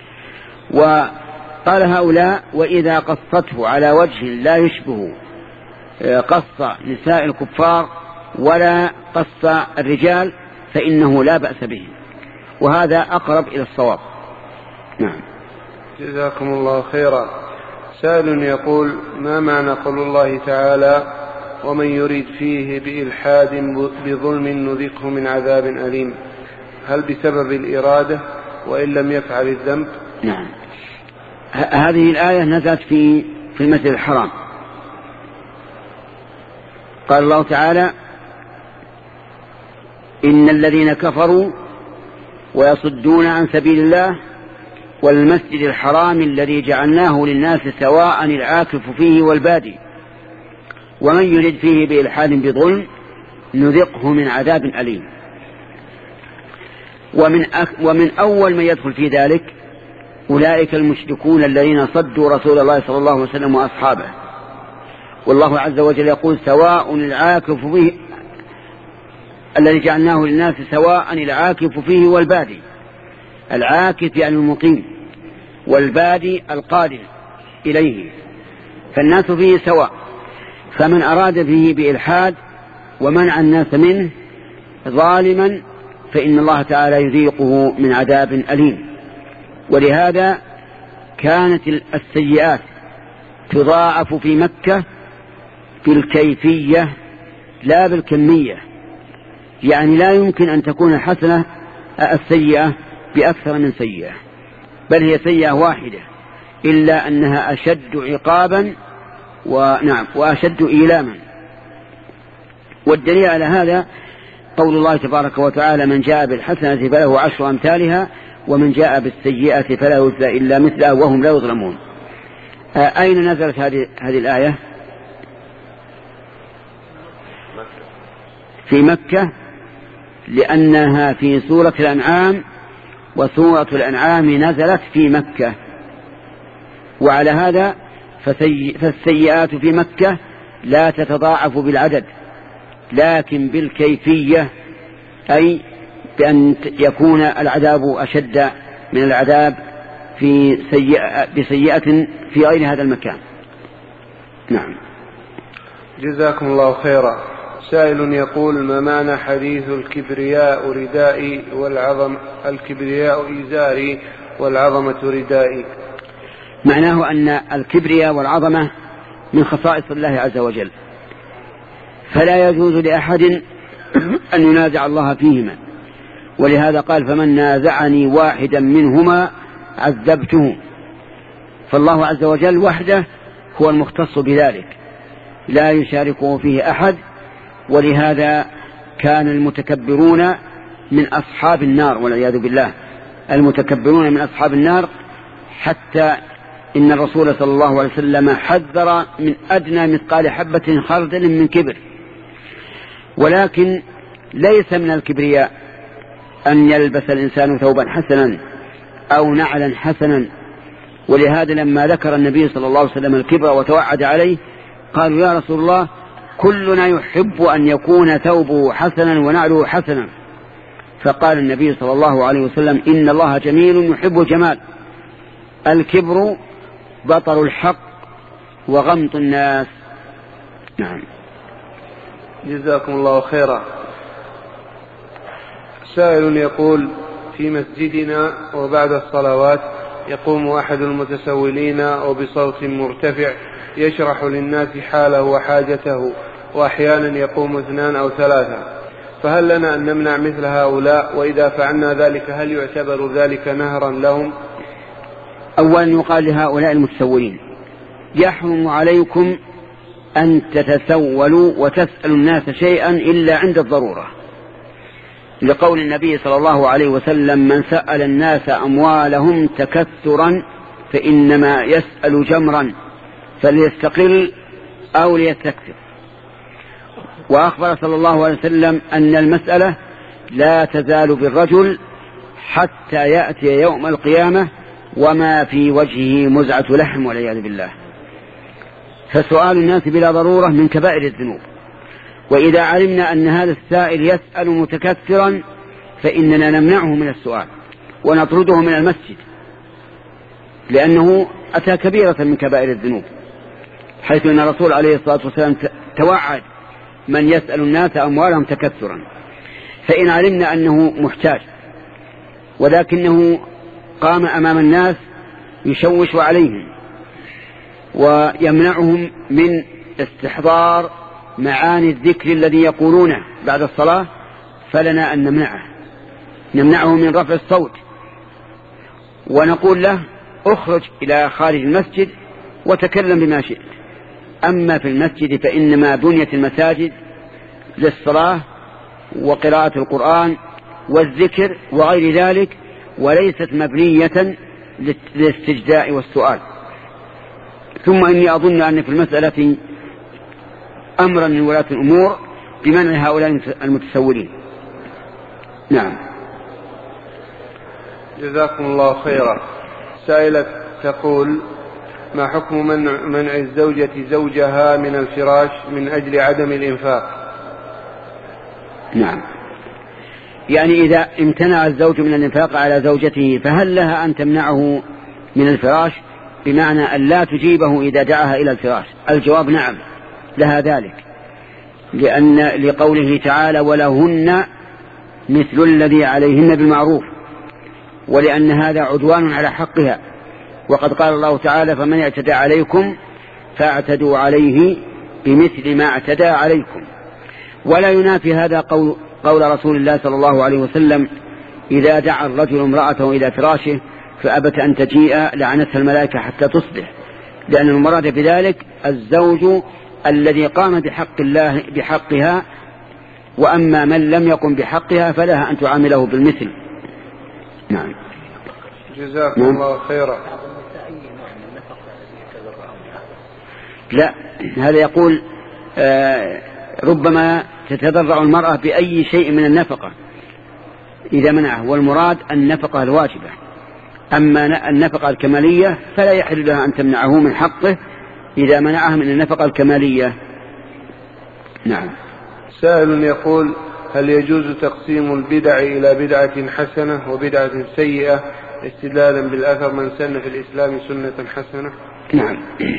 وقال هؤلاء وإذا قصته على وجه لا يشبه قص نساء الكفار ولا قص الرجال فإنه لا بأس به، وهذا أقرب إلى الصواب. نعم. جزاكم الله خيرا. سائل يقول ما معنى قول الله تعالى ومن يريد فيه بإلحاد بظلم نذقه من عذاب أليم؟ هل بسبب الإرادة وإن لم يفعل الذنب؟ نعم. هذه الآية نزلت في في المسجد الحرام. قال الله تعالى إن الذين كفروا ويصدون عن سبيل الله والمسجد الحرام الذي جعلناه للناس سواء العاكف فيه والبادي ومن يرد فيه بإلحاد بظلم نذقه من عذاب أليم. ومن, أك ومن أول من يدخل في ذلك أولئك المشركون الذين صدوا رسول الله صلى الله عليه وسلم وأصحابه. والله عز وجل يقول سواء العاكف فيه الذي جعلناه للناس سواء العاكف فيه والبادي. العاكف يعني المقيم، والبادي القادم إليه، فالناس فيه سواء. فمن أراد فيه بإلحاد ومنع الناس منه ظالما فإن الله تعالى يذيقه من عذاب أليم. ولهذا كانت السيئات تضاعف في مكة بالكيفية لا بالكمية، يعني لا يمكن أن تكون حسنة السيئة بأكثر من سيئة، بل هي سيئة واحدة إلا أنها أشد عقابا ونعم وأشد إيلاما. والدليل على هذا قول الله تبارك وتعالى من جاء بالحسنة فله عشر أمثالها ومن جاء بالسيئة فلا يجزى إلا مثلها وهم لا يظلمون. أين نزلت هذه هذه الآية؟ في مكة، لأنها في سورة الأنعام، وسورة الأنعام نزلت في مكة. وعلى هذا فالسيئات في مكة لا تتضاعف بالعدد لكن بالكيفية، أي بأن يكون العذاب أشد من العذاب في سيئة بسيئة في غير هذا المكان. نعم. جزاكم الله خيرا. سائل يقول ما معنى حديث الكبرياء ردائي والعظم الكبرياء إزاري والعظمة ردائي؟ معناه أن الكبرياء والعظمة من خصائص الله عز وجل، فلا يجوز لأحد أن ينازع الله فيهما، ولهذا قال فمن نازعني واحدا منهما عذبته. فالله عز وجل وحده هو المختص بذلك لا يشاركه فيه أحد. ولهذا كان المتكبرون من أصحاب النار والعياذ بالله، المتكبرون من أصحاب النار، حتى إن الرسول صلى الله عليه وسلم حذر من أدنى مثقال حبة خردل من كبر. ولكن ليس من الكبرياء أن يلبس الإنسان ثوبا حسنا أو نعلا حسنا. ولهذا لما ذكر النبي صلى الله عليه وسلم الكبر وتوعد عليه قالوا يا رسول الله كلنا يحب أن يكون ثوبه حسنا ونعله حسنا. فقال النبي صلى الله عليه وسلم إن الله جميل يحب الجمال. الكبر بطر الحق وغمط الناس. نعم. جزاكم الله خيرا. سائل يقول في مسجدنا وبعد الصلوات يقوم أحد المتسولين وبصوت مرتفع يشرح للناس حاله وحاجته، وأحيانا يقوم اثنان أو ثلاثة، فهل لنا أن نمنع مثل هؤلاء؟ وإذا فعلنا ذلك هل يعتبر ذلك نهرا لهم؟ أولا يقال لهؤلاء المتسولين يحرم عليكم أن تتسولوا وتسألوا الناس شيئا إلا عند الضرورة، لقول النبي صلى الله عليه وسلم من سأل الناس أموالهم تكثرا فإنما يسأل جمرا فليستقل أو ليستكثر. وأخبر صلى الله عليه وسلم أن المسألة لا تزال بالرجل حتى يأتي يوم القيامة وما في وجهه مزعة لحم والعياذ بالله. فسؤال الناس بلا ضرورة من كبائر الذنوب، وإذا علمنا أن هذا السائل يسأل متكثرا فإننا نمنعه من السؤال ونطرده من المسجد، لأنه أتى كبيرة من كبائر الذنوب، حيث أن الرسول عليه الصلاة والسلام توعد من يسأل الناس أموالهم تكثرا. فإن علمنا أنه محتاج ولكنه قام أمام الناس يشوش عليهم ويمنعهم من استحضار معاني الذكر الذي يقولونه بعد الصلاة، فلنا أن نمنعه نمنعه من رفع الصوت ونقول له اخرج إلى خارج المسجد وتكلم بما شئت. أما في المسجد فإنما بنيت المساجد للصلاة وقراءة القرآن والذكر وغير ذلك، وليست مبنية للاستجداء والسؤال. ثم إني أظن أن في المسألة أمرا من ولاة الأمور بمنع هؤلاء المتسولين. نعم. جزاكم الله خيرا. سائلة تقول: ما حكم منع, منع الزوجة زوجها من الفراش من أجل عدم الإنفاق؟ نعم، يعني إذا امتنع الزوج من الإنفاق على زوجته فهل لها أن تمنعه من الفراش، بمعنى أن لا تجيبه إذا دعاها إلى الفراش؟ الجواب نعم، لها ذلك، لأن لقوله تعالى: ولهن مثل الذي عليهن بالمعروف، ولأن هذا عدوان على حقها. وقد قال الله تعالى: فمن اعتدى عليكم فاعتدوا عليه بمثل ما اعتدى عليكم. ولا ينافي هذا قول, قول رسول الله صلى الله عليه وسلم: إذا دعا الرجل امرأته إلى فراشه فأبت أن تجيء لعنتها الملائكة حتى تصبح، لأن المراد بذلك الزوج الذي قام بحق الله بحقها، وأما من لم يقم بحقها فلها أن تعامله بالمثل. نعم. جزاكم الله خيرا. لا، هذا يقول آه ربما تتضرع المرأة بأي شيء من النفقة إذا منعه، والمراد النفقة الواجبة. أما النفقة الكمالية فلا يحل لها أن تمنعه من حقه إذا منعها من النفقة الكمالية. نعم. سائل يقول: هل يجوز تقسيم البدع إلى بدعة حسنة وبدعة سيئة استدلالا بالأثر من سن في الإسلام سنة حسنة؟ نعم.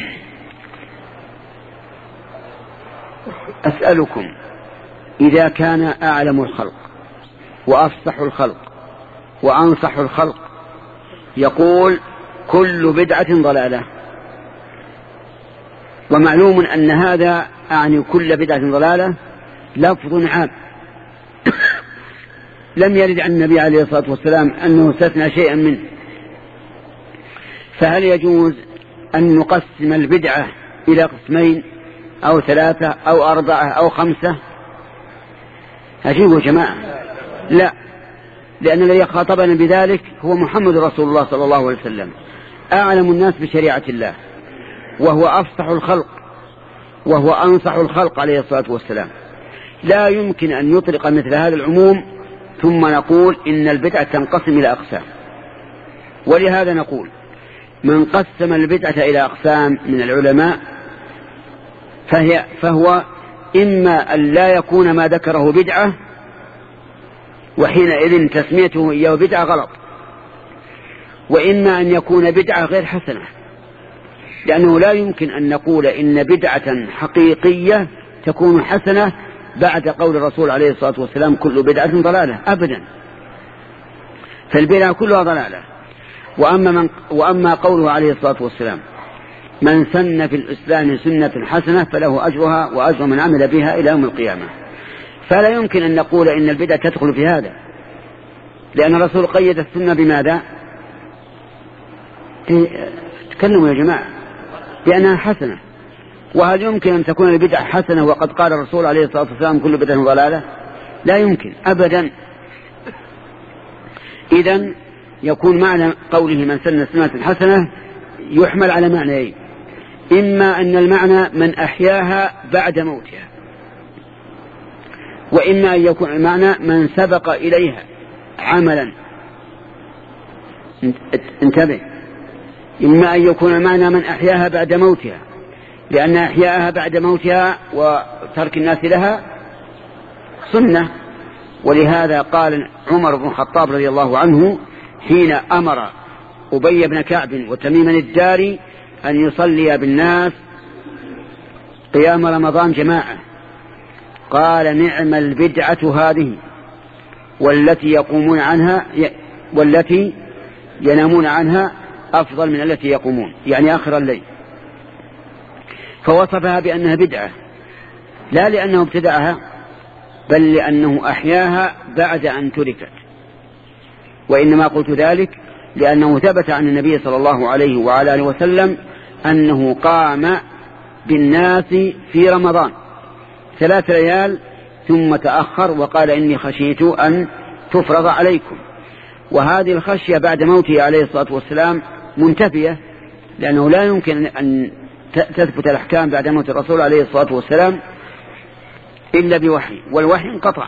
أسألكم: إذا كان أعلم الخلق وأفصح الخلق وأنصح الخلق يقول كل بدعة ضلالة، ومعلوم أن هذا أعني كل بدعة ضلالة لفظ عام لم يرد عن النبي عليه الصلاة والسلام أنه استثنى شيئا منه، فهل يجوز أن نقسم البدعة إلى قسمين أو ثلاثة أو أربعة أو خمسة؟ أجيبوا يا جماعة. لا، لأن الذي خاطبنا بذلك هو محمد رسول الله صلى الله عليه وسلم، أعلم الناس بشريعة الله، وهو أفصح الخلق وهو أنصح الخلق عليه الصلاة والسلام. لا يمكن أن يطلق مثل هذا العموم ثم نقول إن البدعة تنقسم إلى أقسام. ولهذا نقول من قسم البدعة إلى أقسام من العلماء فهي فهو إما أن لا يكون ما ذكره بدعة، وحينئذ تسميته إياه بدعة غلط، وإما أن يكون بدعة غير حسنة، لأنه لا يمكن أن نقول إن بدعة حقيقية تكون حسنة بعد قول الرسول عليه الصلاة والسلام كل بدعة ضلالة، أبدا، فالبدعة كلها ضلالة. وأما, من وأما قوله عليه الصلاة والسلام من سن في الإسلام سنة حسنة فله أجرها وأجر من عمل بها إلى يوم القيامة، فلا يمكن أن نقول إن البدعة تدخل في هذا، لأن الرسول قيد السنة بماذا؟ تكلموا يا جماعة، بأنها حسنة. وهل يمكن أن تكون البدعة حسنة وقد قال الرسول عليه الصلاة والسلام كل بدعة ضلالة؟ لا يمكن أبدا. إذن يكون معنى قوله من سن سنة حسنة يحمل على معنيين: إما أن المعنى من أحياها بعد موتها، وإما أن يكون المعنى من سبق إليها عملا، انتبه، إما أن يكون المعنى من أحياها بعد موتها، لأن أحياها بعد موتها وترك الناس لها سنة. ولهذا قال عمر بن الخطاب رضي الله عنه حين أمر أبي بن كعب وتميم الداري أن يصلي بالناس قيام رمضان جماعة، قال نعم البدعة هذه والتي يقومون عنها والتي ينامون عنها أفضل من التي يقومون، يعني آخر الليل. فوصفها بأنها بدعة لا لأنه ابتدعها بل لأنه أحياها بعد أن تركت. وإنما قلت ذلك لأنه ثبت عن النبي صلى الله عليه وعلى آله وسلم أنه قام بالناس في رمضان ثلاث ليال ثم تأخر وقال إني خشيت أن تفرض عليكم. وهذه الخشية بعد موته عليه الصلاة والسلام منتفية، لأنه لا يمكن أن تثبت الأحكام بعد موت الرسول عليه الصلاة والسلام إلا بوحي، والوحي انقطع.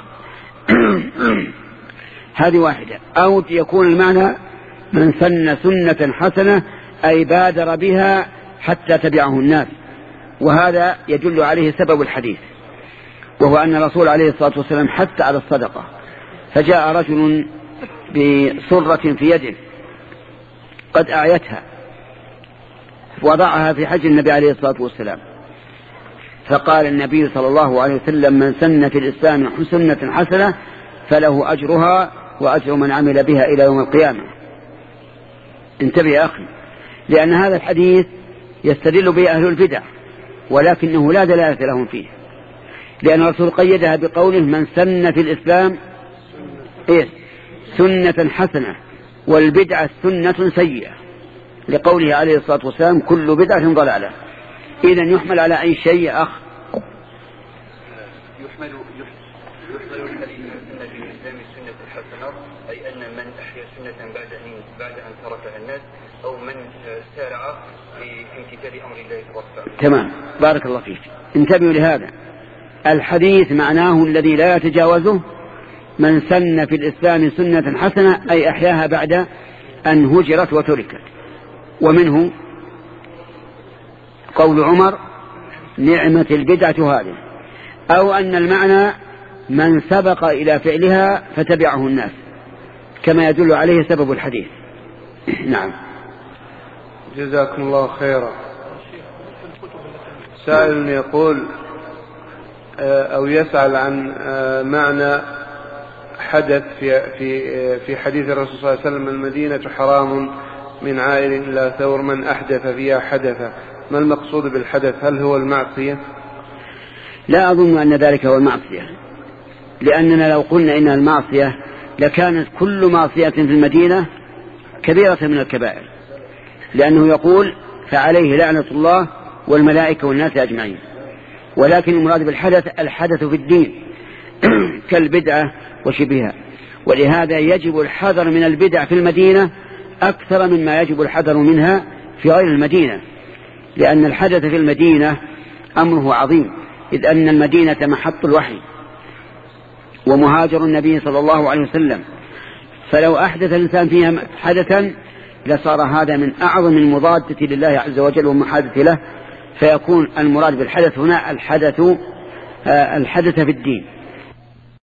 هذه واحدة. أو يكون المعنى من سن سنة حسنة أي بادر بها حتى تبعه الناس، وهذا يدل عليه سبب الحديث، وهو أن الرسول عليه الصلاة والسلام حث على الصدقة، فجاء رجل بسرة في يده قد أعيتها وضعها في حج النبي عليه الصلاة والسلام، فقال النبي صلى الله عليه وسلم من سن في الإسلام سنة حسنة فله أجرها وأجر من عمل بها إلى يوم القيامة. انتبه يا أخي، لأن هذا الحديث يستدل به أهل البدع ولكنه لا دلالة لهم فيه، لأن الرسول قيدها بقوله من سن في الإسلام إيه؟ سنة حسنة، والبدعة سنة سيئة، لقوله عليه الصلاة والسلام كل بدعة ضلالة. إذن يحمل على أي شيء يا أخ؟ يحمل يحمل الحديث أن في الإسلام سنة حسنة، أي أن من أحيا سنة بعد أن بعد أن تركها الناس، أو من سارع في امتثال أمر الله تبارك وتعالى. تمام، بارك الله فيك. انتبهوا لهذا الحديث، معناه الذي لا يتجاوزه من سن في الإسلام سنة حسنة أي أحياها بعد أن هجرت وتركت. ومنه قول عمر نعمة البدعة هذه، أو أن المعنى من سبق إلى فعلها فتبعه الناس، كما يدل عليه سبب الحديث. نعم. جزاكم الله خيرا. سائل يقول أو يسأل عن معنى حدث في في في حديث الرسول صلى الله عليه وسلم المدينة حرام من عائل إلى ثور من أحدث فيها حدثا، ما المقصود بالحدث؟ هل هو المعصية؟ لا أظن أن ذلك هو المعصية، لأننا لو قلنا إنها المعصية لكانت كل معصية في المدينة كبيرة من الكبائر، لأنه يقول فعليه لعنة الله والملائكة والناس أجمعين. ولكن المراد بالحدث الحدث في الدين كالبدعة وشبهها، ولهذا يجب الحذر من البدع في المدينة أكثر مما يجب الحذر منها في غير المدينة، لأن الحدث في المدينة أمره عظيم، إذ أن المدينة محط الوحي ومهاجر النبي صلى الله عليه وسلم، فلو أحدث الإنسان فيها حدثا لصار هذا من أعظم المضادة لله عز وجل ومحادثة له، فيكون المراد بالحدث هنا الحدث الحدث في الدين.